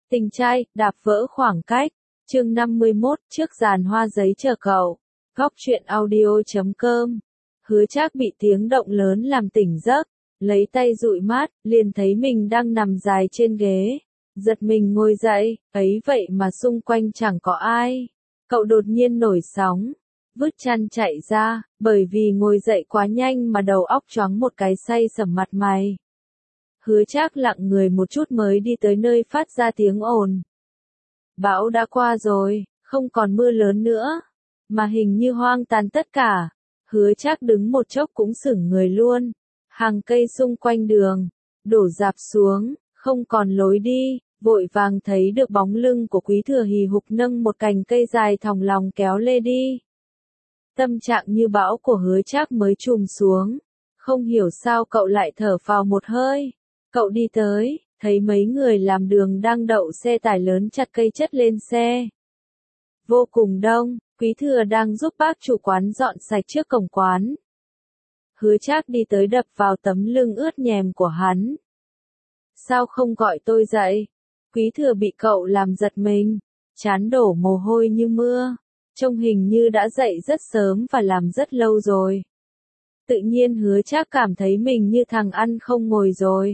Tình trai, đạp vỡ khoảng cách. Chương 51, trước giàn hoa giấy chờ cậu. Góc truyện audio.com. Hứa Trác bị tiếng động lớn làm tỉnh giấc, lấy tay dụi mắt, liền thấy mình đang nằm dài trên ghế. Giật mình ngồi dậy, ấy vậy mà xung quanh chẳng có ai. Cậu đột nhiên nổi sóng, vứt chăn chạy ra, bởi vì ngồi dậy quá nhanh mà đầu óc choáng một cái say sẩm mặt mày. Hứa Trác lặng người một chút mới đi tới nơi phát ra tiếng ồn. Bão đã qua rồi, không còn mưa lớn nữa, mà hình như hoang tàn tất cả. Hứa Trác đứng một chốc cũng sững người luôn. Hàng cây xung quanh đường đổ rạp xuống, không còn lối đi, vội vàng thấy được bóng lưng của Quý Thừa hì hục nâng một cành cây dài thòng lòng kéo lê đi. Tâm trạng như bão của Hứa Trác mới trùm xuống, không hiểu sao cậu lại thở phào một hơi. Cậu đi tới, thấy mấy người làm đường đang đậu xe tải lớn chặt cây chất lên xe. Vô cùng đông, Quý Thừa đang giúp bác chủ quán dọn sạch trước cổng quán. Hứa Trác đi tới đập vào tấm lưng ướt nhèm của hắn. Sao không gọi tôi dậy? Quý Thừa bị cậu làm giật mình, trán đổ mồ hôi như mưa, trông hình như đã dậy rất sớm và làm rất lâu rồi. Tự nhiên Hứa Trác cảm thấy mình như thằng ăn không ngồi rồi.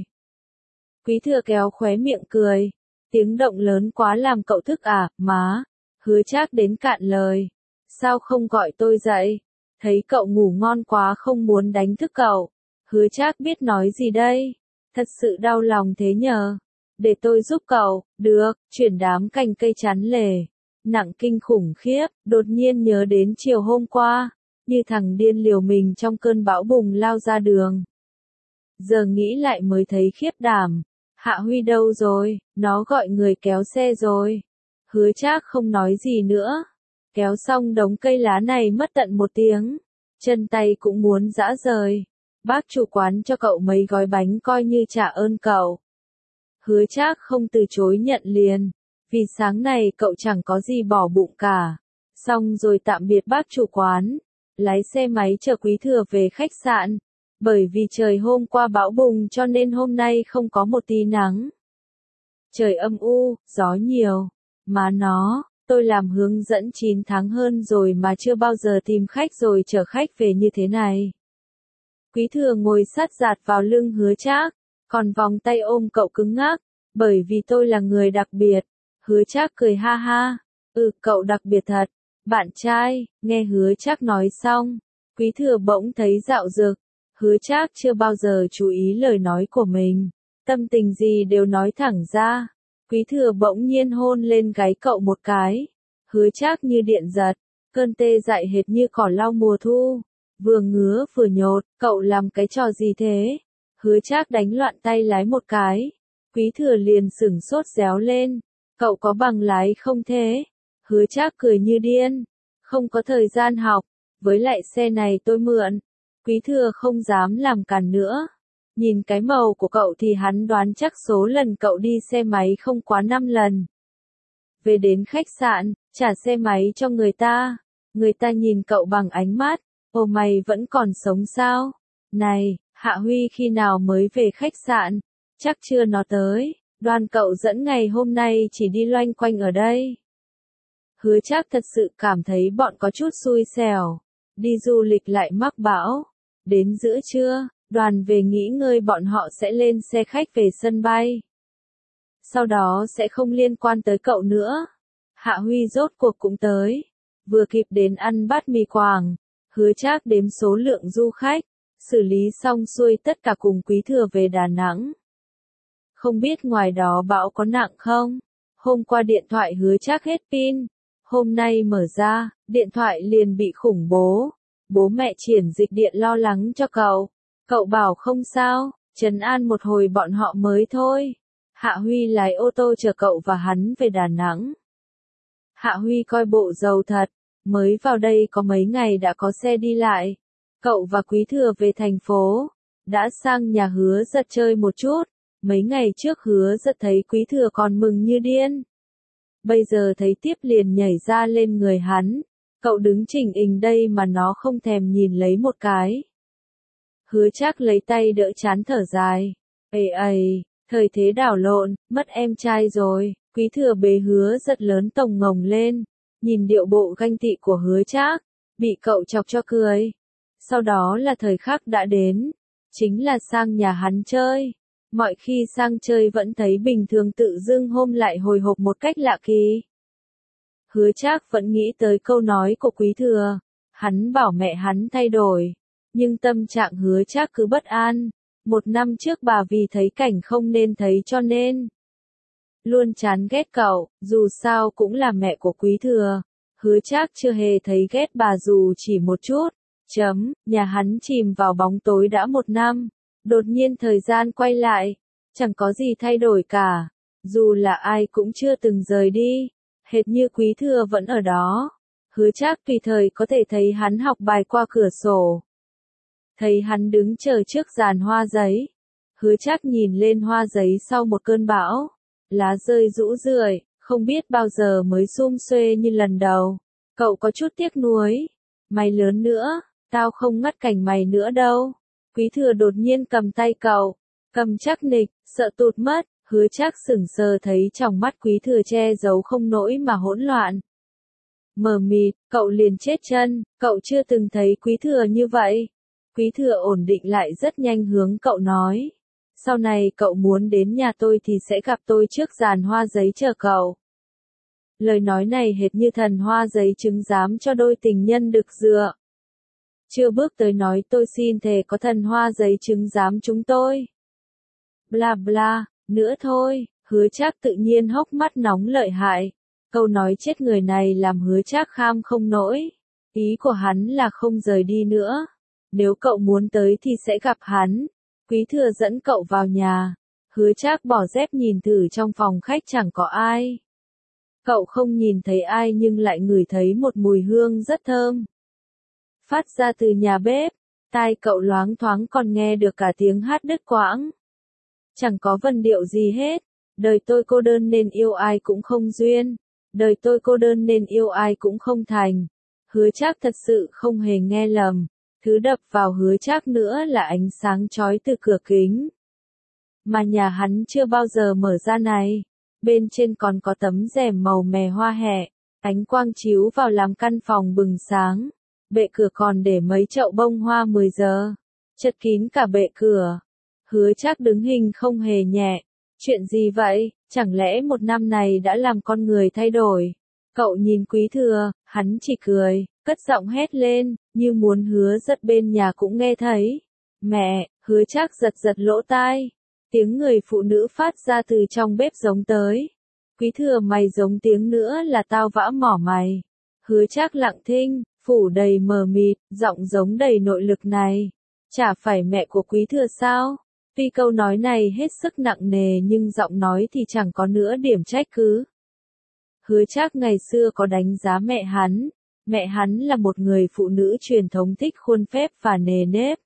Quý Thừa kéo khóe miệng cười, tiếng động lớn quá làm cậu thức à, má. Hứa Trác đến cạn lời, sao không gọi tôi dậy? Thấy cậu ngủ ngon quá không muốn đánh thức cậu. Hứa Trác biết nói gì đây? Thật sự đau lòng thế nhờ. Để tôi giúp cậu, được, chuyển đám cành cây chắn lề. Nặng kinh khủng khiếp, đột nhiên nhớ đến chiều hôm qua, như thằng điên liều mình trong cơn bão bùng lao ra đường. Giờ nghĩ lại mới thấy khiếp đảm. Hạ Huy đâu rồi, nó gọi người kéo xe rồi. Hứa Trác không nói gì nữa. Kéo xong đống cây lá này mất tận 1 tiếng. Chân tay cũng muốn rã rời. Bác chủ quán cho cậu mấy gói bánh coi như trả ơn cậu. Hứa Trác không từ chối nhận liền. Vì sáng này cậu chẳng có gì bỏ bụng cả. Xong rồi tạm biệt bác chủ quán. Lái xe máy chở Quý Thừa về khách sạn. Bởi vì trời hôm qua bão bùng cho nên hôm nay không có một tí nắng. Trời âm u, gió nhiều. Má nó, tôi làm hướng dẫn 9 tháng hơn rồi mà chưa bao giờ tìm khách rồi chở khách về như thế này. Quý Thừa ngồi sát dạt vào lưng Hứa Trác, còn vòng tay ôm cậu cứng ngắc, bởi vì tôi là người đặc biệt. Hứa Trác cười ha ha, cậu đặc biệt thật, bạn trai. Nghe Hứa Trác nói xong, Quý Thừa bỗng thấy dạo dực. Hứa Trác chưa bao giờ chú ý lời nói của mình, tâm tình gì đều nói thẳng ra. Quý Thừa bỗng nhiên hôn lên gáy cậu một cái. Hứa Trác như điện giật, cơn tê dại hệt như cỏ lau mùa thu, vừa ngứa vừa nhột. Cậu làm cái trò gì thế? Hứa Trác đánh loạn tay lái một cái. Quý Thừa liền sửng sốt réo lên, cậu có bằng lái không thế? Hứa Trác cười như điên, không có thời gian học, với lại xe này tôi mượn. Quý Thừa không dám làm càn nữa. Nhìn cái màu của cậu thì hắn đoán chắc số lần cậu đi xe máy không quá 5 lần. Về đến khách sạn, trả xe máy cho người ta. Người ta nhìn cậu bằng ánh mắt, ồ mày vẫn còn sống sao? Này, Hạ Huy khi nào mới về khách sạn? Chắc chưa nó tới. Đoàn cậu dẫn ngày hôm nay chỉ đi loanh quanh ở đây. Hứa Trác thật sự cảm thấy bọn có chút xui xẻo. Đi du lịch lại mắc bão. Đến giữa trưa, đoàn về nghỉ ngơi bọn họ sẽ lên xe khách về sân bay. Sau đó sẽ không liên quan tới cậu nữa. Hạ Huy rốt cuộc cũng tới. Vừa kịp đến ăn bát mì Quảng. Hứa Trác đếm số lượng du khách. Xử lý xong xuôi tất cả cùng Quý Thừa về Đà Nẵng. Không biết ngoài đó bão có nặng không? Hôm qua điện thoại Hứa Trác hết pin. Hôm nay mở ra, điện thoại liền bị khủng bố. Bố mẹ Triển Dịch điện lo lắng cho cậu. Cậu bảo không sao, trấn an một hồi bọn họ mới thôi. Hạ Huy lái ô tô chở cậu và hắn về Đà Nẵng. Hạ Huy coi bộ giàu thật, mới vào đây có mấy ngày đã có xe đi lại. Cậu và Quý Thừa về thành phố, đã sang nhà Hứa Giật chơi một chút. Mấy ngày trước Hứa Giật thấy Quý Thừa còn mừng như điên. Bây giờ thấy tiếp liền nhảy ra lên người hắn. Cậu đứng chỉnh hình đây mà nó không thèm nhìn lấy một cái. Hứa Trác lấy tay đỡ chán thở dài. Thời thế đảo lộn, mất em trai rồi. Quý thừa bế Hứa Giật lớn tồng ngồng lên, nhìn điệu bộ ganh tị của Hứa Trác, bị cậu chọc cho cười. Sau đó là thời khắc đã đến, chính là sang nhà hắn chơi. Mọi khi sang chơi vẫn thấy bình thường, tự dưng hôm lại hồi hộp một cách lạ kỳ. Hứa Trác vẫn nghĩ tới câu nói của Quý thừa, hắn bảo mẹ hắn thay đổi, nhưng tâm trạng Hứa Trác cứ bất an. 1 năm trước bà vì thấy cảnh không nên thấy cho nên luôn chán ghét cậu, dù sao cũng là mẹ của Quý thừa. Hứa Trác chưa hề thấy ghét bà dù chỉ một chút. Nhà hắn chìm vào bóng tối đã 1 năm, đột nhiên thời gian quay lại, chẳng có gì thay đổi cả, dù là ai cũng chưa từng rời đi, hệt như Quý thừa vẫn ở đó. Hứa Trác tùy thời có thể thấy hắn học bài qua cửa sổ, thấy hắn đứng chờ trước giàn hoa giấy. Hứa Trác nhìn lên hoa giấy sau một cơn bão, lá rơi rũ rượi, không biết bao giờ mới sum xuê như lần đầu. Cậu có chút tiếc nuối. Mày lớn nữa, tao không ngắt cành mày nữa đâu. Quý thừa đột nhiên cầm tay cậu, cầm chắc nịch, sợ tụt mất. Hứa Trác sững sờ thấy trong mắt Quý thừa che giấu không nỗi mà hỗn loạn. Mờ mịt, cậu liền chết chân, cậu chưa từng thấy Quý thừa như vậy. Quý thừa ổn định lại rất nhanh, hướng cậu nói. Sau này cậu muốn đến nhà tôi thì sẽ gặp tôi trước giàn hoa giấy chờ cậu. Lời nói này hệt như thần hoa giấy chứng giám cho đôi tình nhân được dựa. Chưa bước tới nói tôi xin thề có thần hoa giấy chứng giám chúng tôi. Bla bla, nữa thôi. Hứa Trác tự nhiên hốc mắt nóng lợi hại. Câu nói chết người này làm Hứa Trác kham không nổi. Ý của hắn là không rời đi nữa. Nếu cậu muốn tới thì sẽ gặp hắn. Quý thừa dẫn cậu vào nhà. Hứa Trác bỏ dép nhìn thử trong phòng khách chẳng có ai. Cậu không nhìn thấy ai nhưng lại ngửi thấy một mùi hương rất thơm. Phát ra từ nhà bếp, tai cậu loáng thoáng còn nghe được cả tiếng hát đứt quãng. Chẳng có vần điệu gì hết. Đời tôi cô đơn nên yêu ai cũng không duyên. Đời tôi cô đơn nên yêu ai cũng không thành. Hứa Trác thật sự không hề nghe lầm. Thứ đập vào Hứa Trác nữa là ánh sáng chói từ cửa kính. Mà nhà hắn chưa bao giờ mở ra này. Bên trên còn có tấm rèm màu mè hoa hẹ. Ánh quang chiếu vào làm căn phòng bừng sáng. Bệ cửa còn để mấy chậu bông hoa 10 giờ. Chật kín cả bệ cửa. Hứa Trác đứng hình không hề nhẹ. Chuyện gì vậy? Chẳng lẽ 1 năm này đã làm con người thay đổi? Cậu nhìn Quý thừa, hắn chỉ cười, cất giọng hét lên, như muốn Hứa Giật bên nhà cũng nghe thấy. Mẹ! Hứa Trác giật giật lỗ tai. Tiếng người phụ nữ phát ra từ trong bếp giống tới. Quý thừa, mày giống tiếng nữa là tao vã mỏ mày. Hứa Trác lặng thinh, phủ đầy mờ mịt, giọng giống đầy nội lực này. Chả phải mẹ của Quý thừa sao? Tuy câu nói này hết sức nặng nề nhưng giọng nói thì chẳng có nữa điểm trách cứ. Hứa Trác ngày xưa có đánh giá mẹ hắn. Mẹ hắn là một người phụ nữ truyền thống thích khuôn phép và nề nếp.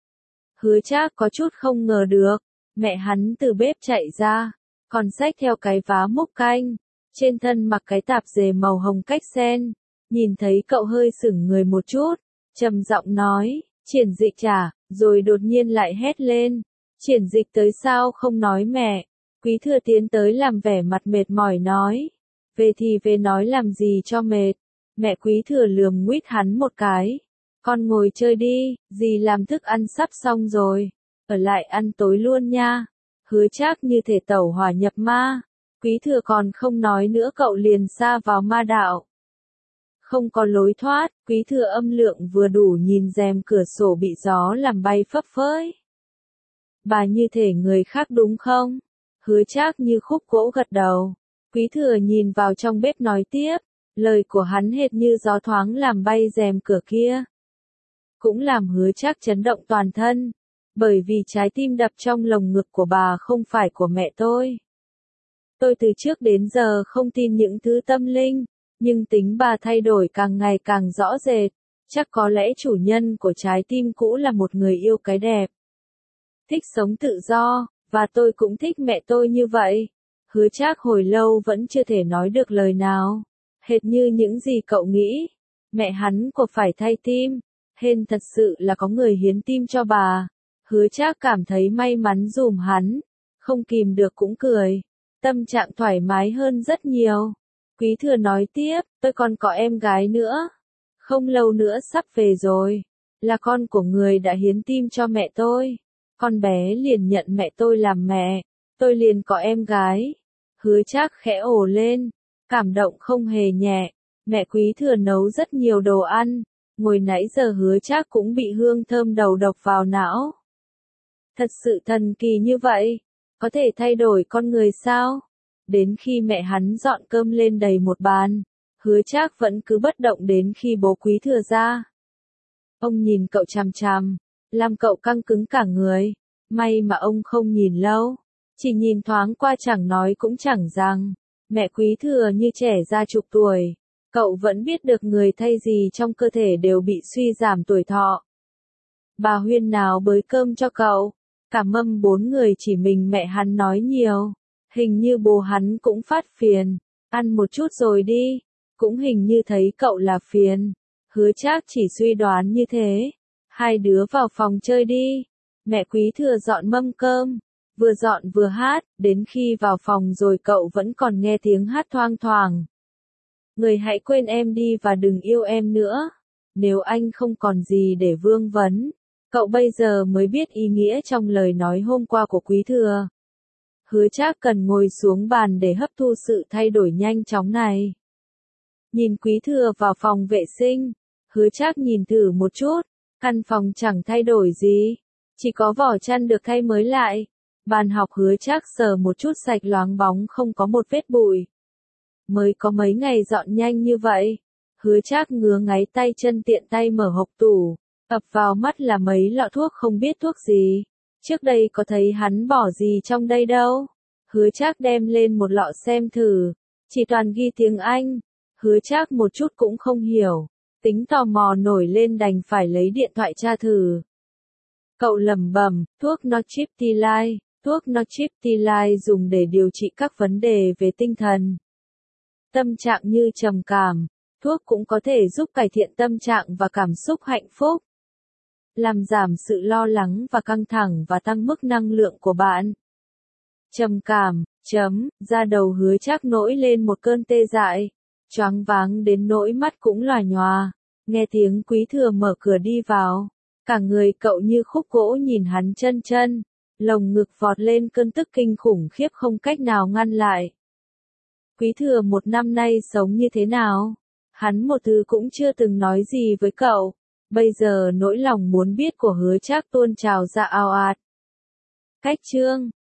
Hứa Trác có chút không ngờ được. Mẹ hắn từ bếp chạy ra, còn xách theo cái vá múc canh. Trên thân mặc cái tạp dề màu hồng cách sen. Nhìn thấy cậu hơi sững người một chút. Trầm giọng nói, Triển Dịch trả, rồi đột nhiên lại hét lên. Triển Dịch tới sao không nói mẹ? Quý thừa tiến tới làm vẻ mặt mệt mỏi nói. Về thì về nói làm gì cho mệt. Mẹ Quý thừa lườm nguýt hắn một cái. Con ngồi chơi đi, dì làm thức ăn sắp xong rồi. Ở lại ăn tối luôn nha. Hứa Trác như thể tẩu hỏa nhập ma. Quý thừa còn không nói nữa cậu liền sa vào ma đạo. Không có lối thoát, Quý thừa âm lượng vừa đủ nhìn rèm cửa sổ bị gió làm bay phấp phới. Bà như thể người khác đúng không? Hứa Trác như khúc gỗ gật đầu. Quý thừa nhìn vào trong bếp nói tiếp. Lời của hắn hệt như gió thoáng làm bay rèm cửa kia. Cũng làm Hứa Trác chấn động toàn thân. Bởi vì trái tim đập trong lồng ngực của bà không phải của mẹ tôi. Tôi từ trước đến giờ không tin những thứ tâm linh. Nhưng tính bà thay đổi càng ngày càng rõ rệt. Chắc có lẽ chủ nhân của trái tim cũ là một người yêu cái đẹp. Thích sống tự do, và tôi cũng thích mẹ tôi như vậy. Hứa Trác hồi lâu vẫn chưa thể nói được lời nào. Hệt như những gì cậu nghĩ. Mẹ hắn của phải thay tim. Hên thật sự là có người hiến tim cho bà. Hứa Trác cảm thấy may mắn giùm hắn. Không kìm được cũng cười. Tâm trạng thoải mái hơn rất nhiều. Quý Thừa nói tiếp, tôi còn có em gái nữa. Không lâu nữa sắp về rồi. Là con của người đã hiến tim cho mẹ tôi. Con bé liền nhận mẹ tôi làm mẹ. Tôi liền có em gái. Hứa Trác khẽ ồ lên. Cảm động không hề nhẹ. Mẹ Quý Thừa nấu rất nhiều đồ ăn. Ngồi nãy giờ Hứa Trác cũng bị hương thơm đầu độc vào não. Thật sự thần kỳ như vậy. Có thể thay đổi con người sao? Đến khi mẹ hắn dọn cơm lên đầy một bàn, Hứa Trác vẫn cứ bất động đến khi bố Quý Thừa ra. Ông nhìn cậu chằm chằm, làm cậu căng cứng cả người. May mà ông không nhìn lâu, chỉ nhìn thoáng qua chẳng nói cũng chẳng rằng. Mẹ Quý Thừa như trẻ ra chục tuổi, cậu vẫn biết được người thay gì trong cơ thể đều bị suy giảm tuổi thọ. Bà Huyên nào bới cơm cho cậu, cả mâm 4 người chỉ mình mẹ hắn nói nhiều. Hình như bố hắn cũng phát phiền, ăn một chút rồi đi, cũng hình như thấy cậu là phiền. Hứa Trác chỉ suy đoán như thế. Hai đứa vào phòng chơi đi. Mẹ Quý Thừa dọn mâm cơm, vừa dọn vừa hát, đến khi vào phòng rồi cậu vẫn còn nghe tiếng hát thoang thoảng. Người hãy quên em đi và đừng yêu em nữa. Nếu anh không còn gì để vương vấn, cậu bây giờ mới biết ý nghĩa trong lời nói hôm qua của Quý Thừa. Hứa Trác cần ngồi xuống bàn để hấp thu sự thay đổi nhanh chóng này. Nhìn Quý Thừa vào phòng vệ sinh, Hứa Trác nhìn thử một chút, căn phòng chẳng thay đổi gì, chỉ có vỏ chăn được thay mới lại. Bàn học Hứa Trác sờ một chút sạch loáng bóng không có một vết bụi. Mới có mấy ngày dọn nhanh như vậy. Hứa Trác ngứa ngáy tay chân tiện tay mở hộc tủ, ập vào mắt là mấy lọ thuốc không biết thuốc gì. Trước đây có thấy hắn bỏ gì trong đây đâu. Hứa Trác đem lên một lọ xem thử, chỉ toàn ghi tiếng Anh. Hứa Trác một chút cũng không hiểu, tính tò mò nổi lên đành phải lấy điện thoại tra thử. Cậu lẩm bẩm, thuốc Nortriptyline, thuốc Nortriptyline dùng để điều trị các vấn đề về tinh thần. Tâm trạng như trầm cảm, thuốc cũng có thể giúp cải thiện tâm trạng và cảm xúc hạnh phúc, làm giảm sự lo lắng và căng thẳng và tăng mức năng lượng của bạn. Trầm cảm, da đầu Hứa Trác nổi lên một cơn tê dại, choáng váng đến nỗi mắt cũng lòa nhòa. Nghe tiếng Quý Thừa mở cửa đi vào, cả người cậu như khúc gỗ nhìn hắn chân chân, lồng ngực vọt lên cơn tức kinh khủng khiếp không cách nào ngăn lại. Quý Thừa một năm nay sống như thế nào? Hắn một thứ cũng chưa từng nói gì với cậu. Bây giờ nỗi lòng muốn biết của Hứa Trác tuôn trào ra ào ạt. Cách chương